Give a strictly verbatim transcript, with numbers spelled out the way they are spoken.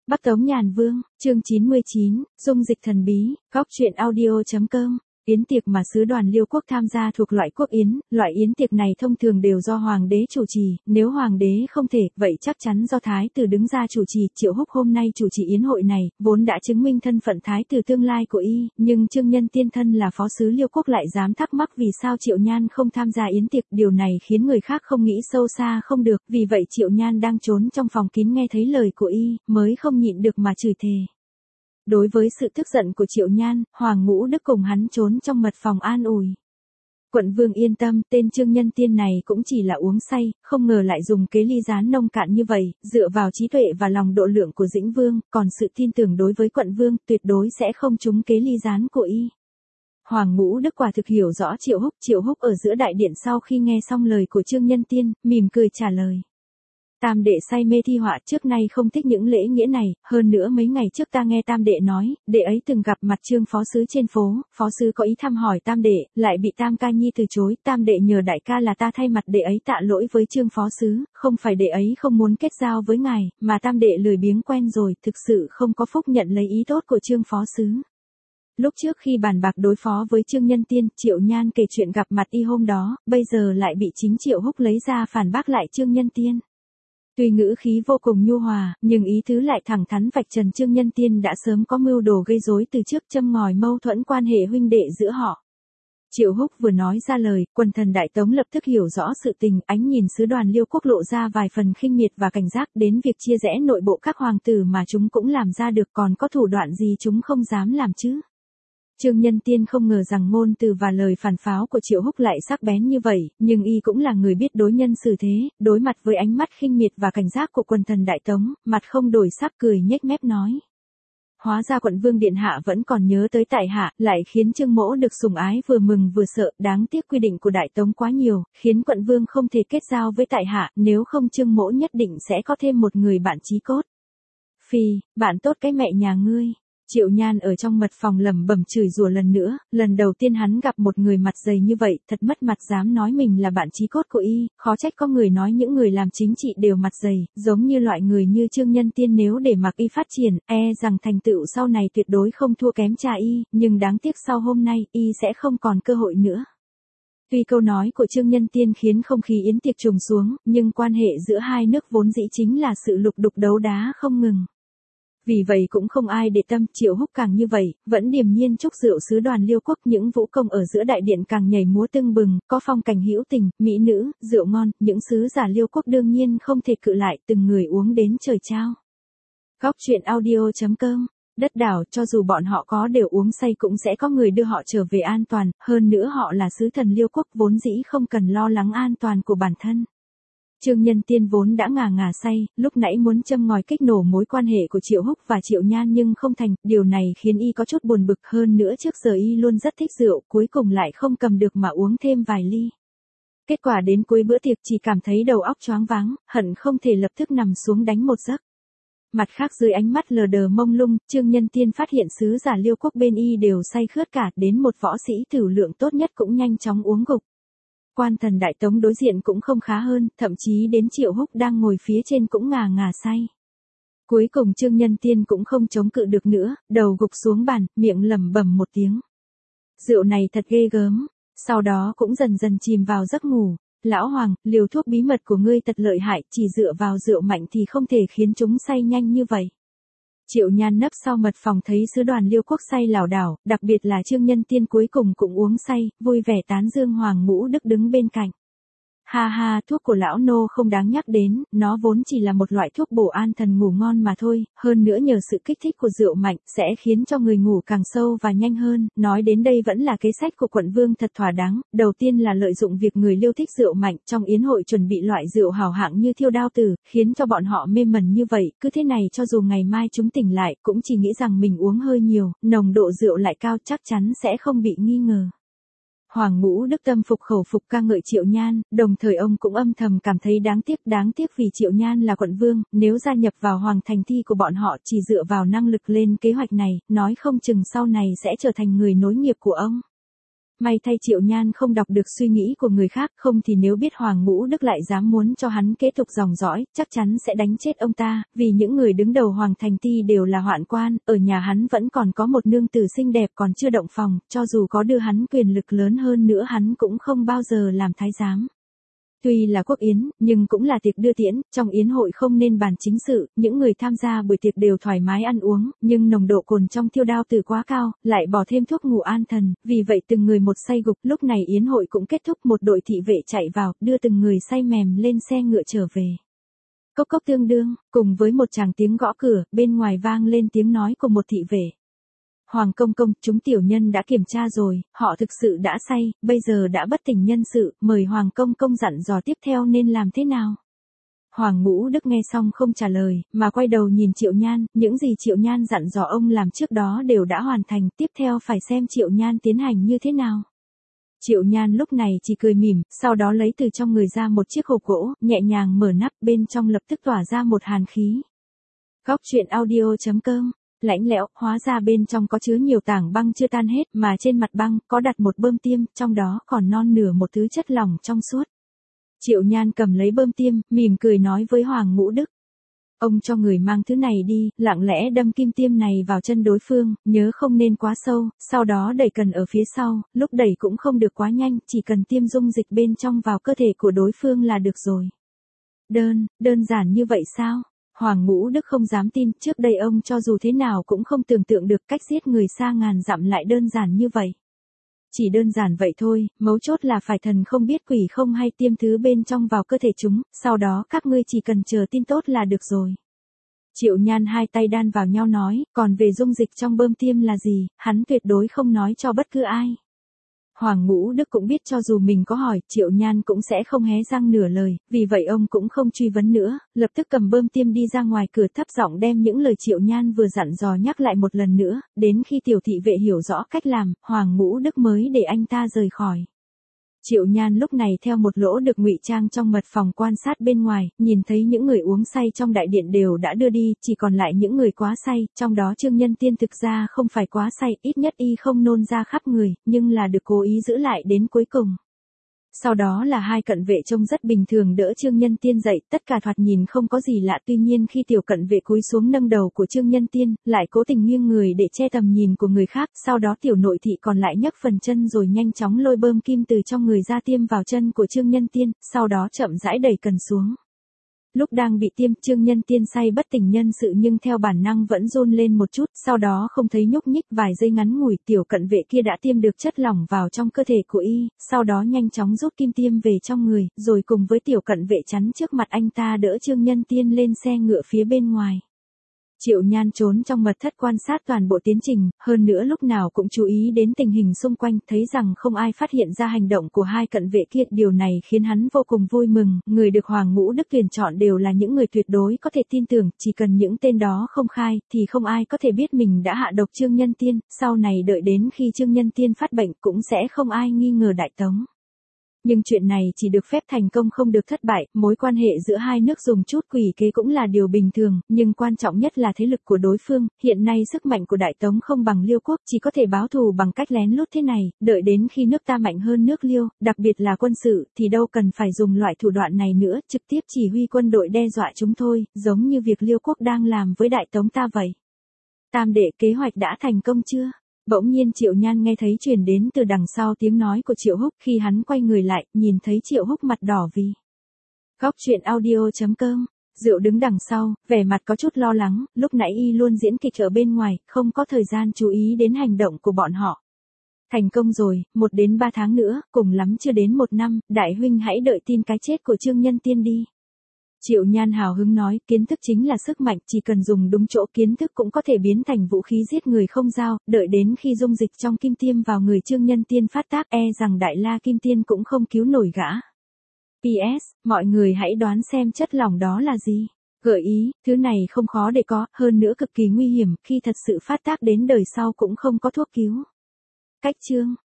Bắc Tống Nhàn Vương, chương chín mươi chín, dung dịch thần bí, góc truyện audio.com. Yến tiệc mà sứ đoàn Liêu quốc tham gia thuộc loại quốc yến, loại yến tiệc này thông thường đều do hoàng đế chủ trì, nếu hoàng đế không thể, vậy chắc chắn do thái tử đứng ra chủ trì. Triệu Húc hôm nay chủ trì yến hội này, vốn đã chứng minh thân phận thái tử tương lai của y, nhưng Trương Nhân Tiên thân là phó sứ Liêu quốc lại dám thắc mắc vì sao Triệu Nhan không tham gia yến tiệc, điều này khiến người khác không nghĩ sâu xa không được, vì vậy Triệu Nhan đang trốn trong phòng kín nghe thấy lời của y, mới không nhịn được mà chửi thề. Đối với sự tức giận của Triệu Nhan, Hoàng Ngũ Đức cùng hắn trốn trong mật phòng an ủi. Quận vương yên tâm, tên Trương Nhân Tiên này cũng chỉ là uống say, không ngờ lại dùng kế ly gián nông cạn như vậy, dựa vào trí tuệ và lòng độ lượng của Dĩnh Vương, còn sự tin tưởng đối với quận vương, tuyệt đối sẽ không trúng kế ly gián của y. Hoàng Ngũ Đức quả thực hiểu rõ Triệu Húc, Triệu Húc ở giữa đại điện sau khi nghe xong lời của Trương Nhân Tiên, mỉm cười trả lời. Tam đệ say mê thi họa, trước nay không thích những lễ nghĩa này, hơn nữa mấy ngày trước ta nghe tam đệ nói, đệ ấy từng gặp mặt Trương phó sứ trên phố, phó sứ có ý thăm hỏi tam đệ, lại bị tam ca nhi từ chối, tam đệ nhờ đại ca là ta thay mặt đệ ấy tạ lỗi với Trương phó sứ, không phải đệ ấy không muốn kết giao với ngài, mà tam đệ lười biếng quen rồi, thực sự không có phúc nhận lấy ý tốt của Trương phó sứ. Lúc trước khi bàn bạc đối phó với Trương Nhân Tiên, Triệu Nhan kể chuyện gặp mặt y hôm đó, bây giờ lại bị chính Triệu Húc lấy ra phản bác lại Trương Nhân Tiên. Tuy ngữ khí vô cùng nhu hòa, nhưng ý tứ lại thẳng thắn vạch trần Trương Nhân Tiên đã sớm có mưu đồ gây rối từ trước, châm ngòi mâu thuẫn quan hệ huynh đệ giữa họ. Triệu Húc vừa nói ra lời, quần thần Đại Tống lập tức hiểu rõ sự tình, ánh nhìn sứ đoàn Liêu quốc lộ ra vài phần khinh miệt và cảnh giác, đến việc chia rẽ nội bộ các hoàng tử mà chúng cũng làm ra được, còn có thủ đoạn gì chúng không dám làm chứ. Trương Nhân Tiên không ngờ rằng ngôn từ và lời phản pháo của Triệu Húc lại sắc bén như vậy, nhưng y cũng là người biết đối nhân xử thế, đối mặt với ánh mắt khinh miệt và cảnh giác của quần thần Đại Tống, mặt không đổi sắc cười nhếch mép nói. Hóa ra quận vương điện hạ vẫn còn nhớ tới tại hạ, lại khiến Trương mỗ được sủng ái vừa mừng vừa sợ, đáng tiếc quy định của Đại Tống quá nhiều, khiến quận vương không thể kết giao với tại hạ, nếu không Trương mỗ nhất định sẽ có thêm một người bạn chí cốt. Phi, bạn tốt cái mẹ nhà ngươi. Triệu Nhan ở trong mật phòng lẩm bẩm chửi rủa lần nữa, lần đầu tiên hắn gặp một người mặt dày như vậy, thật mất mặt dám nói mình là bạn chí cốt của y, khó trách có người nói những người làm chính trị đều mặt dày, giống như loại người như Trương Nhân Tiên nếu để mặc y phát triển, e rằng thành tựu sau này tuyệt đối không thua kém cha y, nhưng đáng tiếc sau hôm nay, y sẽ không còn cơ hội nữa. Tuy câu nói của Trương Nhân Tiên khiến không khí yến tiệc trùng xuống, nhưng quan hệ giữa hai nước vốn dĩ chính là sự lục đục đấu đá không ngừng. Vì vậy cũng không ai để tâm, Triệu Húc càng như vậy, vẫn điềm nhiên chúc rượu sứ đoàn Liêu quốc, những vũ công ở giữa đại điện càng nhảy múa tưng bừng, có phong cảnh hữu tình, mỹ nữ, rượu ngon, những sứ giả Liêu quốc đương nhiên không thể cự lại, từng người uống đến trời trao. Góc truyện audio.com. Đất đảo, cho dù bọn họ có đều uống say cũng sẽ có người đưa họ trở về an toàn, hơn nữa họ là sứ thần Liêu quốc vốn dĩ không cần lo lắng an toàn của bản thân. Trương Nhân Tiên vốn đã ngà ngà say, lúc nãy muốn châm ngòi kích nổ mối quan hệ của Triệu Húc và Triệu Nhan nhưng không thành, điều này khiến y có chút buồn bực, hơn nữa trước giờ y luôn rất thích rượu, cuối cùng lại không cầm được mà uống thêm vài ly. Kết quả đến cuối bữa tiệc chỉ cảm thấy đầu óc choáng váng, hận không thể lập tức nằm xuống đánh một giấc. Mặt khác dưới ánh mắt lờ đờ mông lung, Trương Nhân Tiên phát hiện sứ giả Liêu quốc bên y đều say khướt cả, đến một võ sĩ tử lượng tốt nhất cũng nhanh chóng uống gục. Quan thần Đại Tống đối diện cũng không khá hơn, thậm chí đến Triệu Húc đang ngồi phía trên cũng ngà ngà say. Cuối cùng Trương Nhân Tiên cũng không chống cự được nữa, đầu gục xuống bàn, miệng lẩm bẩm một tiếng. Rượu này thật ghê gớm, sau đó cũng dần dần chìm vào giấc ngủ. Lão Hoàng, liều thuốc bí mật của ngươi thật lợi hại, chỉ dựa vào rượu mạnh thì không thể khiến chúng say nhanh như vậy. Triệu Nhan nấp sau mật phòng thấy sứ đoàn Liêu quốc say lảo đảo, đặc biệt là Trương Nhân Tiên cuối cùng cũng uống say, vui vẻ tán dương. Hoàng Ngũ Đức đứng bên cạnh. Ha ha, thuốc của lão nô không đáng nhắc đến, nó vốn chỉ là một loại thuốc bổ an thần ngủ ngon mà thôi, hơn nữa nhờ sự kích thích của rượu mạnh, sẽ khiến cho người ngủ càng sâu và nhanh hơn, nói đến đây vẫn là kế sách của quận vương thật thỏa đáng, đầu tiên là lợi dụng việc người Liêu thích rượu mạnh, trong yến hội chuẩn bị loại rượu hảo hạng như Thiêu Đao Tử, khiến cho bọn họ mê mẩn như vậy, cứ thế này cho dù ngày mai chúng tỉnh lại, cũng chỉ nghĩ rằng mình uống hơi nhiều, nồng độ rượu lại cao chắc chắn sẽ không bị nghi ngờ. Hoàng Ngũ Đức tâm phục khẩu phục ca ngợi Triệu Nhan, đồng thời ông cũng âm thầm cảm thấy đáng tiếc, đáng tiếc vì Triệu Nhan là quận vương, nếu gia nhập vào hoàng thành thi của bọn họ chỉ dựa vào năng lực lên kế hoạch này, nói không chừng sau này sẽ trở thành người nối nghiệp của ông. May thay Triệu Nhan không đọc được suy nghĩ của người khác, không thì nếu biết Hoàng Ngũ Đức lại dám muốn cho hắn kế tục dòng dõi, chắc chắn sẽ đánh chết ông ta, vì những người đứng đầu Hoàng Thành Ti đều là hoạn quan, ở nhà hắn vẫn còn có một nương tử xinh đẹp còn chưa động phòng, cho dù có đưa hắn quyền lực lớn hơn nữa hắn cũng không bao giờ làm thái giám. Tuy là quốc yến, nhưng cũng là tiệc đưa tiễn, trong yến hội không nên bàn chính sự, những người tham gia buổi tiệc đều thoải mái ăn uống, nhưng nồng độ cồn trong thiêu đao tử quá cao, lại bỏ thêm thuốc ngủ an thần, vì vậy từng người một say gục, lúc này yến hội cũng kết thúc, một đội thị vệ chạy vào, đưa từng người say mềm lên xe ngựa trở về. Cốc cốc tương đương, cùng với một tràng tiếng gõ cửa, bên ngoài vang lên tiếng nói của một thị vệ. Hoàng công công, chúng tiểu nhân đã kiểm tra rồi, họ thực sự đã say, bây giờ đã bất tỉnh nhân sự, mời Hoàng công công dặn dò tiếp theo nên làm thế nào. Hoàng Ngũ Đức nghe xong không trả lời, mà quay đầu nhìn Triệu Nhan, những gì Triệu Nhan dặn dò ông làm trước đó đều đã hoàn thành, tiếp theo phải xem Triệu Nhan tiến hành như thế nào. Triệu Nhan lúc này chỉ cười mỉm, sau đó lấy từ trong người ra một chiếc hộp gỗ, nhẹ nhàng mở nắp, bên trong lập tức tỏa ra một hàn khí. Góc truyện audio chấm com. Lãnh lẽo, hóa ra bên trong có chứa nhiều tảng băng chưa tan hết, mà trên mặt băng có đặt một bơm tiêm, trong đó còn non nửa một thứ chất lỏng trong suốt. Triệu Nhan cầm lấy bơm tiêm, mỉm cười nói với Hoàng Ngũ Đức. Ông cho người mang thứ này đi, lặng lẽ đâm kim tiêm này vào chân đối phương, nhớ không nên quá sâu, sau đó đẩy cần ở phía sau, lúc đẩy cũng không được quá nhanh, chỉ cần tiêm dung dịch bên trong vào cơ thể của đối phương là được rồi. Đơn, đơn giản như vậy sao? Hoàng Ngũ Đức không dám tin, trước đây ông cho dù thế nào cũng không tưởng tượng được cách giết người xa ngàn dặm lại đơn giản như vậy. Chỉ đơn giản vậy thôi, mấu chốt là phải thần không biết quỷ không hay tiêm thứ bên trong vào cơ thể chúng, sau đó các ngươi chỉ cần chờ tin tốt là được rồi. Triệu Nhan hai tay đan vào nhau nói, còn về dung dịch trong bơm tiêm là gì, hắn tuyệt đối không nói cho bất cứ ai. Hoàng Ngũ Đức cũng biết cho dù mình có hỏi, Triệu Nhan cũng sẽ không hé răng nửa lời, vì vậy ông cũng không truy vấn nữa, lập tức cầm bơm tiêm đi ra ngoài cửa, thấp giọng đem những lời Triệu Nhan vừa dặn dò nhắc lại một lần nữa, đến khi tiểu thị vệ hiểu rõ cách làm, Hoàng Ngũ Đức mới để anh ta rời khỏi. Triệu Nhan lúc này theo một lỗ được ngụy trang trong mật phòng quan sát bên ngoài, nhìn thấy những người uống say trong đại điện đều đã đưa đi, chỉ còn lại những người quá say, trong đó Trương Nhân Tiên thực ra không phải quá say, ít nhất y không nôn ra khắp người, nhưng là được cố ý giữ lại đến cuối cùng. Sau đó là hai cận vệ trông rất bình thường đỡ Trương Nhân Tiên dậy, tất cả thoạt nhìn không có gì lạ, tuy nhiên khi tiểu cận vệ cúi xuống nâng đầu của Trương Nhân Tiên, lại cố tình nghiêng người để che tầm nhìn của người khác, sau đó tiểu nội thị còn lại nhấc phần chân rồi nhanh chóng lôi bơm kim từ trong người ra tiêm vào chân của Trương Nhân Tiên, sau đó chậm rãi đẩy cần xuống. Lúc đang bị tiêm, Trương Nhân Tiên say bất tỉnh nhân sự nhưng theo bản năng vẫn run lên một chút, sau đó không thấy nhúc nhích, vài giây ngắn ngủi tiểu cận vệ kia đã tiêm được chất lỏng vào trong cơ thể của y, sau đó nhanh chóng rút kim tiêm về trong người, rồi cùng với tiểu cận vệ chắn trước mặt anh ta đỡ Trương Nhân Tiên lên xe ngựa phía bên ngoài. Triệu Nhan trốn trong mật thất quan sát toàn bộ tiến trình, hơn nữa lúc nào cũng chú ý đến tình hình xung quanh, thấy rằng không ai phát hiện ra hành động của hai cận vệ kia, điều này khiến hắn vô cùng vui mừng, người được Hoàng Ngũ Đức tuyển chọn đều là những người tuyệt đối có thể tin tưởng, chỉ cần những tên đó không khai, thì không ai có thể biết mình đã hạ độc Trương Nhân Tiên, sau này đợi đến khi Trương Nhân Tiên phát bệnh cũng sẽ không ai nghi ngờ Đại Tống. Nhưng chuyện này chỉ được phép thành công không được thất bại, mối quan hệ giữa hai nước dùng chút quỷ kế cũng là điều bình thường, nhưng quan trọng nhất là thế lực của đối phương, hiện nay sức mạnh của Đại Tống không bằng Liêu quốc, chỉ có thể báo thù bằng cách lén lút thế này, đợi đến khi nước ta mạnh hơn nước Liêu, đặc biệt là quân sự, thì đâu cần phải dùng loại thủ đoạn này nữa, trực tiếp chỉ huy quân đội đe dọa chúng thôi, giống như việc Liêu quốc đang làm với Đại Tống ta vậy. Tam đệ, kế hoạch đã thành công chưa? Bỗng nhiên Triệu Nhan nghe thấy truyền đến từ đằng sau tiếng nói của Triệu Húc, khi hắn quay người lại, nhìn thấy Triệu Húc mặt đỏ vì. Góc truyện audio chấm com. Diệu đứng đằng sau, vẻ mặt có chút lo lắng, lúc nãy y luôn diễn kịch ở bên ngoài, không có thời gian chú ý đến hành động của bọn họ. Thành công rồi, một đến ba tháng nữa, cùng lắm chưa đến một năm, đại huynh hãy đợi tin cái chết của Trương Nhân Tiên đi. Triệu Nhan hào hứng nói, kiến thức chính là sức mạnh, chỉ cần dùng đúng chỗ kiến thức cũng có thể biến thành vũ khí giết người không dao, đợi đến khi dung dịch trong kim tiêm vào người Trương Nhân Tiên phát tác, e rằng Đại La Kim Tiên cũng không cứu nổi gã. pê ét, mọi người hãy đoán xem chất lỏng đó là gì. Gợi ý, thứ này không khó để có, hơn nữa cực kỳ nguy hiểm, khi thật sự phát tác đến đời sau cũng không có thuốc cứu. Cách chương